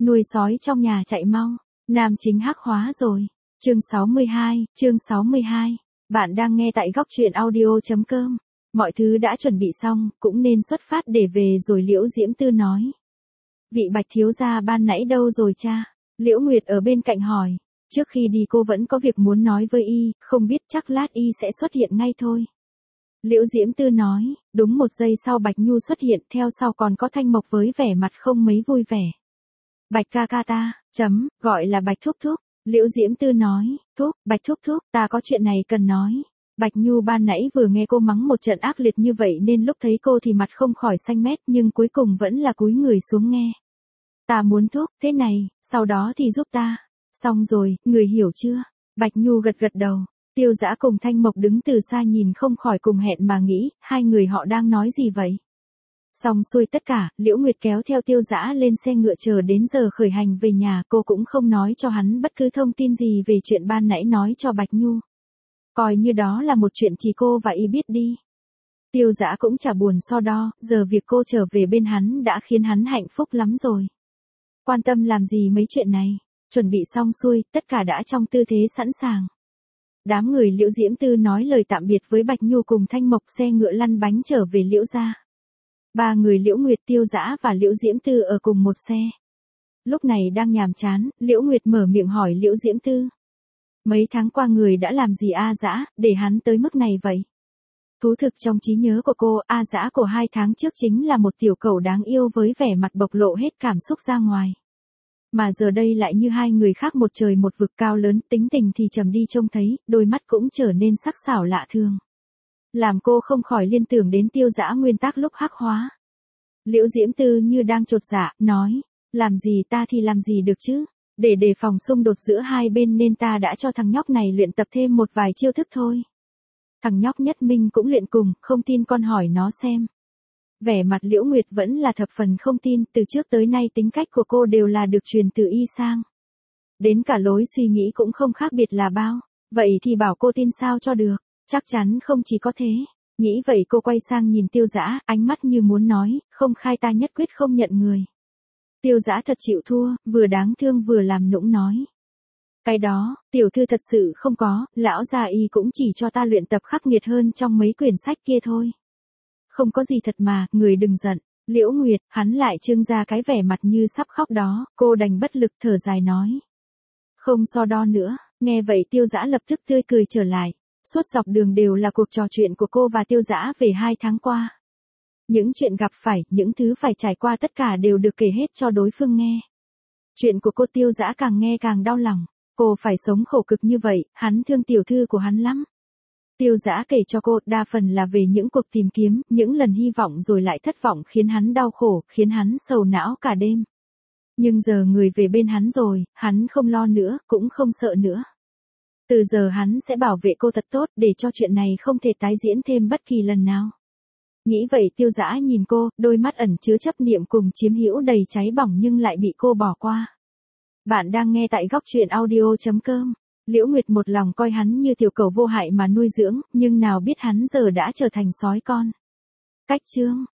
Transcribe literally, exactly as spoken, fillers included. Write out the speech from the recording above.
nuôi sói trong nhà chạy mau, nam chính hắc hóa rồi. Chương sáu mươi hai, chương sáu mươi hai. Bạn đang nghe tại góc truyện audio chấm com. Mọi thứ đã chuẩn bị xong, cũng nên xuất phát để về rồi. Liễu Diễm Tư nói. Vị Bạch thiếu gia ban nãy đâu rồi cha? Liễu Nguyệt ở bên cạnh hỏi. Trước khi đi cô vẫn có việc muốn nói với y, không biết chắc lát y sẽ xuất hiện ngay thôi. Liễu Diễm Tư nói. Đúng một giây sau Bạch Nhu xuất hiện, theo sau còn có Thanh Mộc với vẻ mặt không mấy vui vẻ. Bạch ca ca ta, chấm, gọi là Bạch thúc thúc. Liễu Diễm Tư nói, thúc, Bạch thúc thúc, ta có chuyện này cần nói. Bạch Nhu ban nãy vừa nghe cô mắng một trận ác liệt như vậy nên lúc thấy cô thì mặt không khỏi xanh mét, nhưng cuối cùng vẫn là cúi người xuống nghe. Ta muốn thúc, thế này, sau đó thì giúp ta. Xong rồi, người hiểu chưa? Bạch Nhu gật gật đầu. Tiêu Dã cùng Thanh Mộc đứng từ xa nhìn không khỏi cùng hẹn mà nghĩ, hai người họ đang nói gì vậy? Xong xuôi tất cả, Liễu Nguyệt kéo theo Tiêu Dã lên xe ngựa chờ đến giờ khởi hành về nhà. Cô cũng không nói cho hắn bất cứ thông tin gì về chuyện ban nãy nói cho Bạch Nhu. Coi như đó là một chuyện chỉ cô và y biết đi. Tiêu Dã cũng chả buồn so đo, giờ việc cô trở về bên hắn đã khiến hắn hạnh phúc lắm rồi. Quan tâm làm gì mấy chuyện này, chuẩn bị xong xuôi, tất cả đã trong tư thế sẵn sàng. Đám người Liễu Diễm Tư nói lời tạm biệt với Bạch Nhu cùng Thanh Mộc, xe ngựa lăn bánh trở về Liễu gia. Ba người Liễu Nguyệt, Tiêu Dã và Liễu Diễm Tư ở cùng một xe. Lúc này đang nhàm chán, Liễu Nguyệt mở miệng hỏi Liễu Diễm Tư. Mấy tháng qua người đã làm gì A Dã, để hắn tới mức này vậy? Thú thực trong trí nhớ của cô, A Dã của hai tháng trước chính là một tiểu cẩu đáng yêu với vẻ mặt bộc lộ hết cảm xúc ra ngoài. Mà giờ đây lại như hai người khác một trời một vực, cao lớn, tính tình thì trầm đi trông thấy, đôi mắt cũng trở nên sắc sảo lạ thường. Làm cô không khỏi liên tưởng đến Tiêu Dã nguyên tác lúc hắc hóa. Liễu Diễm Tư như đang chột dạ, nói, làm gì ta thì làm gì được chứ, để đề phòng xung đột giữa hai bên nên ta đã cho thằng nhóc này luyện tập thêm một vài chiêu thức thôi. Thằng nhóc Nhất Minh cũng luyện cùng, không tin con hỏi nó xem. Vẻ mặt Liễu Nguyệt vẫn là thập phần không tin, từ trước tới nay tính cách của cô đều là được truyền từ y sang. Đến cả lối suy nghĩ cũng không khác biệt là bao, vậy thì bảo cô tin sao cho được, chắc chắn không chỉ có thế. Nghĩ vậy cô quay sang nhìn Tiêu Dã, ánh mắt như muốn nói, không khai ta nhất quyết không nhận người. Tiêu Dã thật chịu thua, vừa đáng thương vừa làm nũng nói. Cái đó, tiểu thư thật sự không có, lão gia y cũng chỉ cho ta luyện tập khắc nghiệt hơn trong mấy quyển sách kia thôi. Không có gì thật mà, người đừng giận. Liễu Nguyệt, hắn lại trưng ra cái vẻ mặt như sắp khóc đó, cô đành bất lực thở dài nói. Không so đo nữa, nghe vậy Tiêu Dã lập tức tươi cười trở lại. Suốt dọc đường đều là cuộc trò chuyện của cô và Tiêu Dã về hai tháng qua. Những chuyện gặp phải, những thứ phải trải qua tất cả đều được kể hết cho đối phương nghe. Chuyện của cô Tiêu Dã càng nghe càng đau lòng. Cô phải sống khổ cực như vậy, hắn thương tiểu thư của hắn lắm. Tiêu Dã kể cho cô, đa phần là về những cuộc tìm kiếm, những lần hy vọng rồi lại thất vọng khiến hắn đau khổ, khiến hắn sầu não cả đêm. Nhưng giờ người về bên hắn rồi, hắn không lo nữa, cũng không sợ nữa. Từ giờ hắn sẽ bảo vệ cô thật tốt, để cho chuyện này không thể tái diễn thêm bất kỳ lần nào. Nghĩ vậy Tiêu Dã nhìn cô, đôi mắt ẩn chứa chấp niệm cùng chiếm hữu đầy cháy bỏng nhưng lại bị cô bỏ qua. Bạn đang nghe tại góc truyện audio chấm com. Liễu Nguyệt một lòng coi hắn như tiểu cẩu vô hại mà nuôi dưỡng, nhưng nào biết hắn giờ đã trở thành sói con. Cách chương